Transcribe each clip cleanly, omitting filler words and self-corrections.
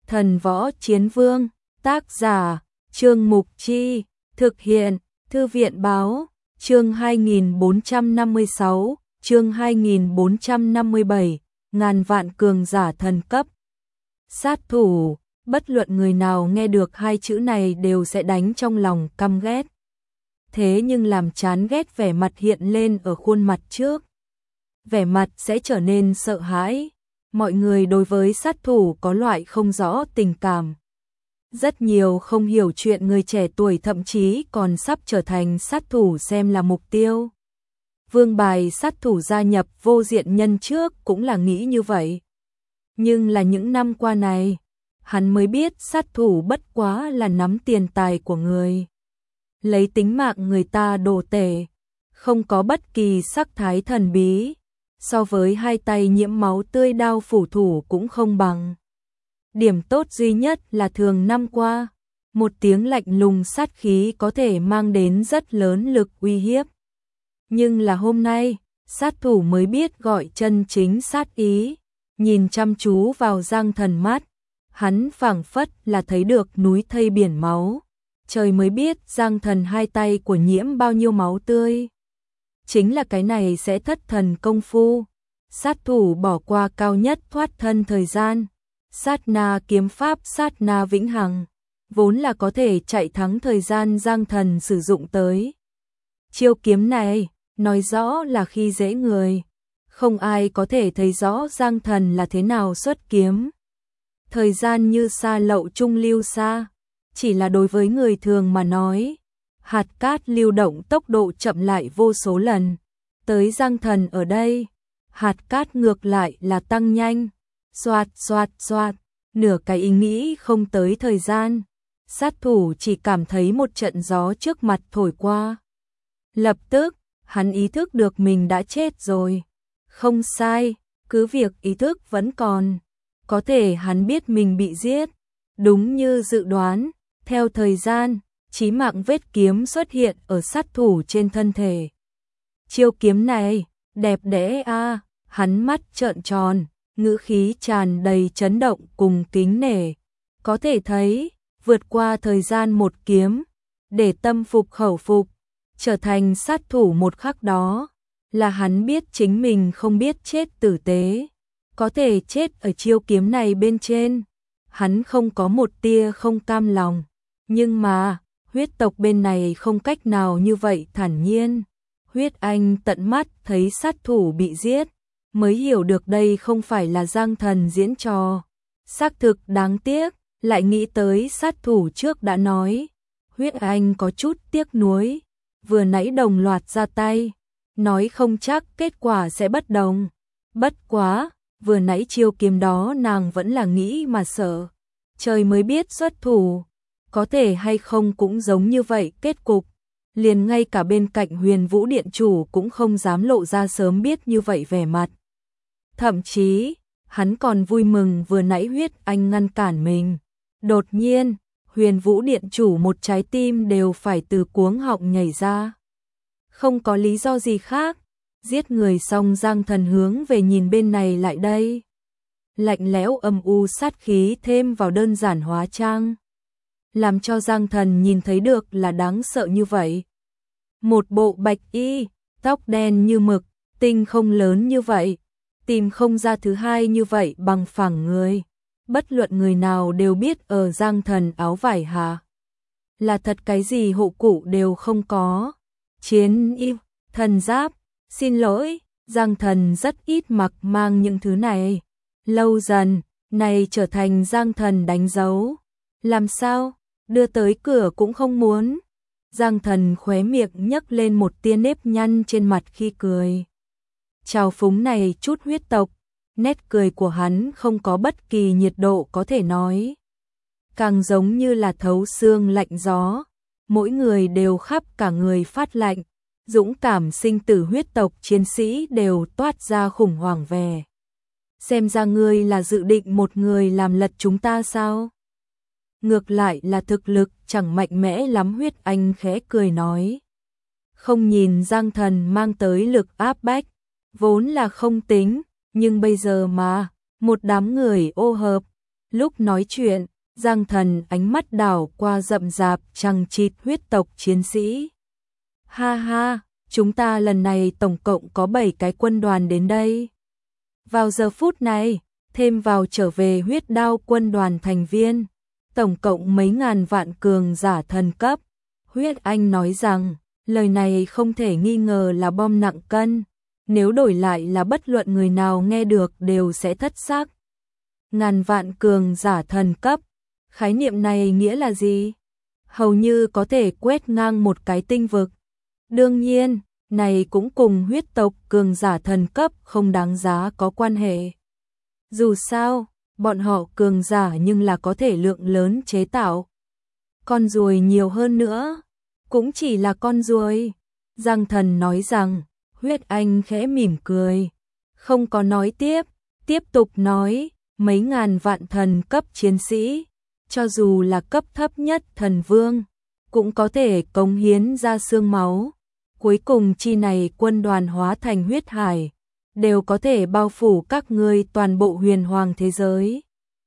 Thần Võ Chiến Vương, tác giả, Trương Mục Chi, thực hiện, Thư viện Báo, chương 2456, chương 2457, ngàn vạn cường giả thần cấp. Sát thủ, bất luận người nào nghe được hai chữ này đều sẽ đánh trong lòng căm ghét. Thế nhưng làm chán ghét vẻ mặt hiện lên ở khuôn mặt trước. Vẻ mặt sẽ trở nên sợ hãi. Mọi người đối với sát thủ có loại không rõ tình cảm. Rất nhiều không hiểu chuyện người trẻ tuổi thậm chí còn sắp trở thành sát thủ xem là mục tiêu. Vương Bài sát thủ gia nhập Vô Diện Nhân trước cũng là nghĩ như vậy. Nhưng là những năm qua này, hắn mới biết sát thủ bất quá là nắm tiền tài của người. Lấy tính mạng người ta đồ tể, không có bất kỳ sắc thái thần bí. So với hai tay nhiễm máu tươi đao phủ thủ cũng không bằng. Điểm tốt duy nhất là thường năm qua, một tiếng lạnh lùng sát khí có thể mang đến rất lớn lực uy hiếp. Nhưng là hôm nay, sát thủ mới biết gọi chân chính sát ý, nhìn chăm chú vào Giang Thần mắt, hắn phảng phất là thấy được núi thây biển máu, trời mới biết Giang Thần hai tay của nhiễm bao nhiêu máu tươi. Chính là cái này sẽ thất thần công phu. Sát thủ bỏ qua cao nhất thoát thân thời gian. Sát na kiếm pháp sát na vĩnh hằng. Vốn là có thể chạy thắng thời gian Giang Thần sử dụng tới. Chiêu kiếm này, nói rõ là khi dễ người. Không ai có thể thấy rõ Giang Thần là thế nào xuất kiếm. Thời gian như sa lậu trung lưu xa. Chỉ là đối với người thường mà nói. Hạt cát lưu động tốc độ chậm lại vô số lần. Tới Giang Thần ở đây, hạt cát ngược lại là tăng nhanh. Xoạt xoạt xoạt, nửa cái ý nghĩ không tới thời gian. Sát thủ chỉ cảm thấy một trận gió trước mặt thổi qua. Lập tức, hắn ý thức được mình đã chết rồi. Không sai, cứ việc ý thức vẫn còn. Có thể hắn biết mình bị giết. Đúng như dự đoán, theo thời gian, chí mạng vết kiếm xuất hiện ở sát thủ trên thân thể. Chiêu kiếm này, đẹp đẽ a, hắn mắt trợn tròn, ngữ khí tràn đầy chấn động cùng kính nể. Có thể thấy, vượt qua thời gian một kiếm, để tâm phục khẩu phục, trở thành sát thủ một khắc đó, là hắn biết chính mình không biết chết tử tế, có thể chết ở chiêu kiếm này bên trên. Hắn không có một tia không cam lòng, nhưng mà huyết tộc bên này không cách nào như vậy thản nhiên. Huyết Anh tận mắt thấy sát thủ bị giết, mới hiểu được đây không phải là Giang Thần diễn trò. Xác thực đáng tiếc, lại nghĩ tới sát thủ trước đã nói. Huyết Anh có chút tiếc nuối, vừa nãy đồng loạt ra tay, nói không chắc kết quả sẽ bất đồng. Bất quá, vừa nãy chiêu kiếm đó nàng vẫn là nghĩ mà sợ. Trời mới biết xuất thủ, có thể hay không cũng giống như vậy kết cục. Liền ngay cả bên cạnh Huyền Vũ Điện Chủ cũng không dám lộ ra sớm biết như vậy vẻ mặt. Thậm chí, hắn còn vui mừng vừa nãy Huyết Anh ngăn cản mình. Đột nhiên, Huyền Vũ Điện Chủ một trái tim đều phải từ cuống họng nhảy ra. Không có lý do gì khác, giết người xong Giang Thần hướng về nhìn bên này lại đây. Lạnh lẽo âm u sát khí thêm vào đơn giản hóa trang. Làm cho Giang Thần nhìn thấy được là đáng sợ như vậy. Một bộ bạch y, tóc đen như mực, tinh không lớn như vậy, tìm không ra thứ hai như vậy bằng phẳng người. Bất luận người nào đều biết ở Giang Thần áo vải hạ là thật, cái gì hộ cụ đều không có. Chiến y, thần giáp, xin lỗi, Giang Thần rất ít mặc mang những thứ này. Lâu dần, này trở thành Giang Thần đánh dấu. Làm sao? Đưa tới cửa cũng không muốn. Giang Thần khóe miệng nhấc lên một tia nếp nhăn trên mặt khi cười. Trào phúng này chút huyết tộc, nét cười của hắn không có bất kỳ nhiệt độ có thể nói. Càng giống như là thấu xương lạnh gió, mỗi người đều khắp cả người phát lạnh, dũng cảm sinh tử huyết tộc chiến sĩ đều toát ra khủng hoảng vẻ. Xem ra ngươi là dự định một người làm lật chúng ta sao? Ngược lại là thực lực chẳng mạnh mẽ lắm, Huyết Anh khẽ cười nói. Không nhìn Giang Thần mang tới lực áp bách, vốn là không tính, nhưng bây giờ mà, một đám người ô hợp, Lúc nói chuyện, Giang Thần ánh mắt đảo qua rậm rạp chằng chịt huyết tộc chiến sĩ. Ha ha, chúng ta lần này tổng cộng có 7 cái quân đoàn đến đây. Vào giờ phút này, thêm vào trở về huyết đao quân đoàn thành viên, tổng cộng mấy ngàn vạn cường giả thần cấp. Huyết Anh nói rằng, lời này không thể nghi ngờ là bom nặng cân, nếu đổi lại là bất luận người nào nghe được đều sẽ thất xác. Ngàn vạn cường giả thần cấp, khái niệm này nghĩa là gì? Hầu như có thể quét ngang một cái tinh vực. Đương nhiên, này cũng cùng huyết tộc cường giả thần cấp không đáng giá có quan hệ. Dù sao, bọn họ cường giả nhưng là có thể lượng lớn chế tạo. Con ruồi nhiều hơn nữa, cũng chỉ là con ruồi. Giang Thần nói rằng, Huyết Anh khẽ mỉm cười, không có nói tiếp tục nói, mấy ngàn vạn thần cấp chiến sĩ, cho dù là cấp thấp nhất thần vương, cũng có thể cống hiến ra xương máu. Cuối cùng chi này quân đoàn hóa thành huyết hải, đều có thể bao phủ các ngươi toàn bộ huyền hoàng thế giới.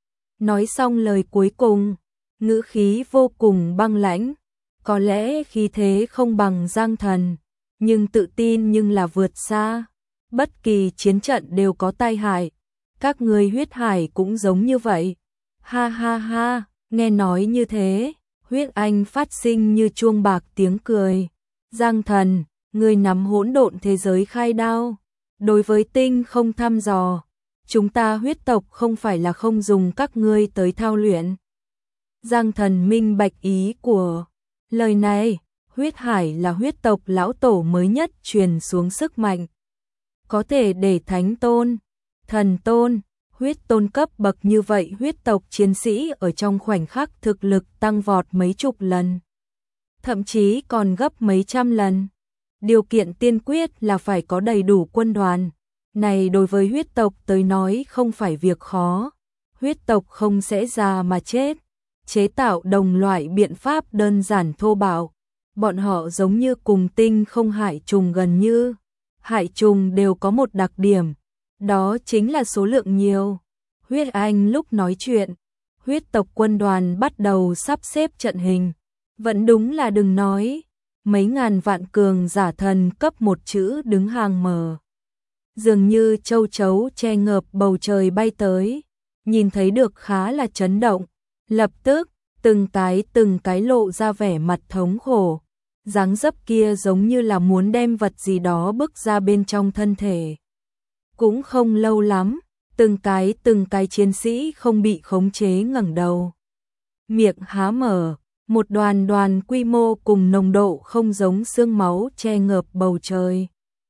Nói xong lời cuối cùng, ngữ khí vô cùng băng lãnh, có lẽ khí thế không bằng Giang Thần, nhưng tự tin nhưng là vượt xa. Bất kỳ chiến trận đều có tai hại, các ngươi huyết hải cũng giống như vậy. Ha ha ha, nghe nói như thế, Huyết Anh phát sinh như chuông bạc tiếng cười. Giang Thần, ngươi nắm hỗn độn thế giới khai đao, đối với tinh không thăm dò, chúng ta huyết tộc không phải là không dùng các ngươi tới thao luyện. Giang Thần minh bạch ý của lời này, huyết hải là huyết tộc lão tổ mới nhất truyền xuống sức mạnh, có thể để thánh tôn, thần tôn, huyết tôn cấp bậc như vậy huyết tộc chiến sĩ ở trong khoảnh khắc thực lực tăng vọt mấy chục lần, thậm chí còn gấp mấy trăm lần. Điều kiện tiên quyết là phải có đầy đủ quân đoàn. Này đối với huyết tộc tới nói không phải việc khó. Huyết tộc không sẽ già mà chết. Chế tạo đồng loại biện pháp đơn giản thô bạo. Bọn họ giống như cùng tinh không hải trùng gần như. Hải trùng đều có một đặc điểm. Đó chính là số lượng nhiều. Huyết Anh lúc nói chuyện, huyết tộc quân đoàn bắt đầu sắp xếp trận hình. Vẫn đúng là đừng nói. Mấy ngàn vạn cường giả thần cấp một chữ đứng hàng mở. Dường như châu chấu che ngợp bầu trời bay tới, nhìn thấy được khá là chấn động. Lập tức, từng cái lộ ra vẻ mặt thống khổ. Dáng dấp kia giống như là muốn đem vật gì đó bước ra bên trong thân thể. Cũng không lâu lắm, từng cái chiến sĩ không bị khống chế ngẩng đầu. Miệng há mở. Một đoàn quy mô cùng nồng độ không giống xương máu che ngợp bầu trời.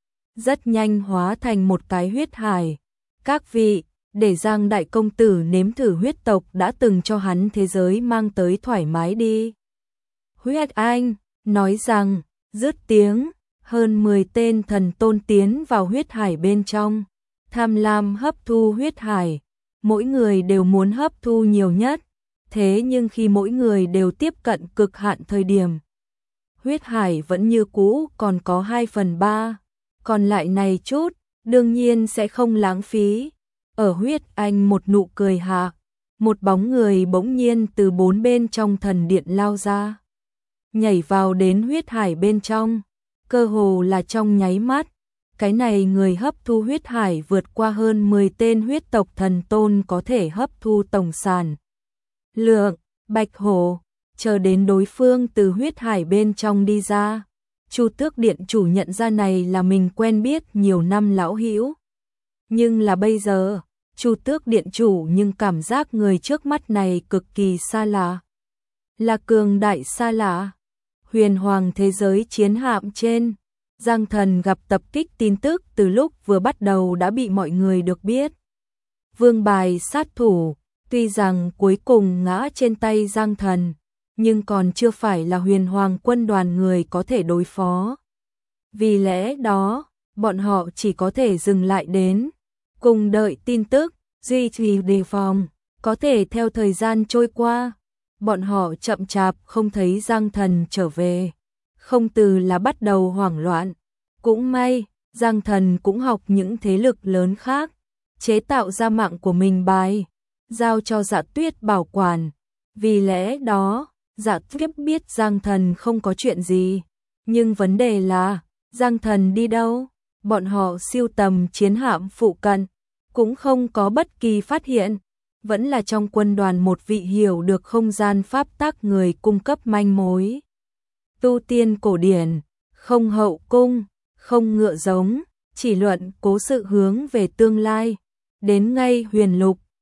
Rất nhanh hóa thành một cái huyết hải. Các vị, để Giang đại công tử nếm thử huyết tộc đã từng cho hắn thế giới mang tới thoải mái đi. Huyết Anh nói rằng, dứt tiếng, hơn 10 tên thần tôn tiến vào huyết hải bên trong, tham lam hấp thu huyết hải, mỗi người đều muốn hấp thu nhiều nhất. Thế nhưng khi mỗi người đều tiếp cận cực hạn thời điểm, huyết hải vẫn như cũ còn có 2/3, còn lại này chút, đương nhiên sẽ không lãng phí. Ở Huyết Anh một nụ cười hạ, một bóng người bỗng nhiên từ bốn bên trong thần điện lao ra, nhảy vào đến huyết hải bên trong, cơ hồ là trong nháy mắt. Cái này người hấp thu huyết hải vượt qua hơn 10 tên huyết tộc thần tôn có thể hấp thu tổng sản lượng. Bạch Hổ, chờ đến đối phương từ huyết hải bên trong đi ra, Chu Tước điện chủ nhận ra này là mình quen biết nhiều năm lão hữu. Nhưng là bây giờ, Chu Tước điện chủ nhưng cảm giác người trước mắt này cực kỳ xa lạ. Là cường đại xa lạ. Huyền hoàng thế giới chiến hạm trên, Giang Thần gặp tập kích tin tức từ lúc vừa bắt đầu đã bị mọi người được biết. Vương bài sát thủ, tuy rằng cuối cùng ngã trên tay Giang Thần, nhưng còn chưa phải là huyền hoàng quân đoàn người có thể đối phó. Vì lẽ đó, bọn họ chỉ có thể dừng lại đến, cùng đợi tin tức, duy trì đề phòng. Có thể theo thời gian trôi qua, bọn họ chậm chạp không thấy Giang Thần trở về, không từ là bắt đầu hoảng loạn. Cũng may, Giang Thần cũng học những thế lực lớn khác, chế tạo ra mạng của mình bài. giao cho Dạ Tuyết bảo quản. Vì lẽ đó, Dạ Tuyết biết Giang Thần không có chuyện gì. Nhưng vấn đề là, Giang Thần đi đâu? Bọn họ siêu tầm chiến hạm phụ cận, cũng không có bất kỳ phát hiện. Vẫn là trong quân đoàn một vị hiểu được không gian pháp tắc người cung cấp manh mối. Tu tiên cổ điển, không hậu cung, không ngựa giống, chỉ luận cố sự hướng về tương lai. Đến ngay huyền lục,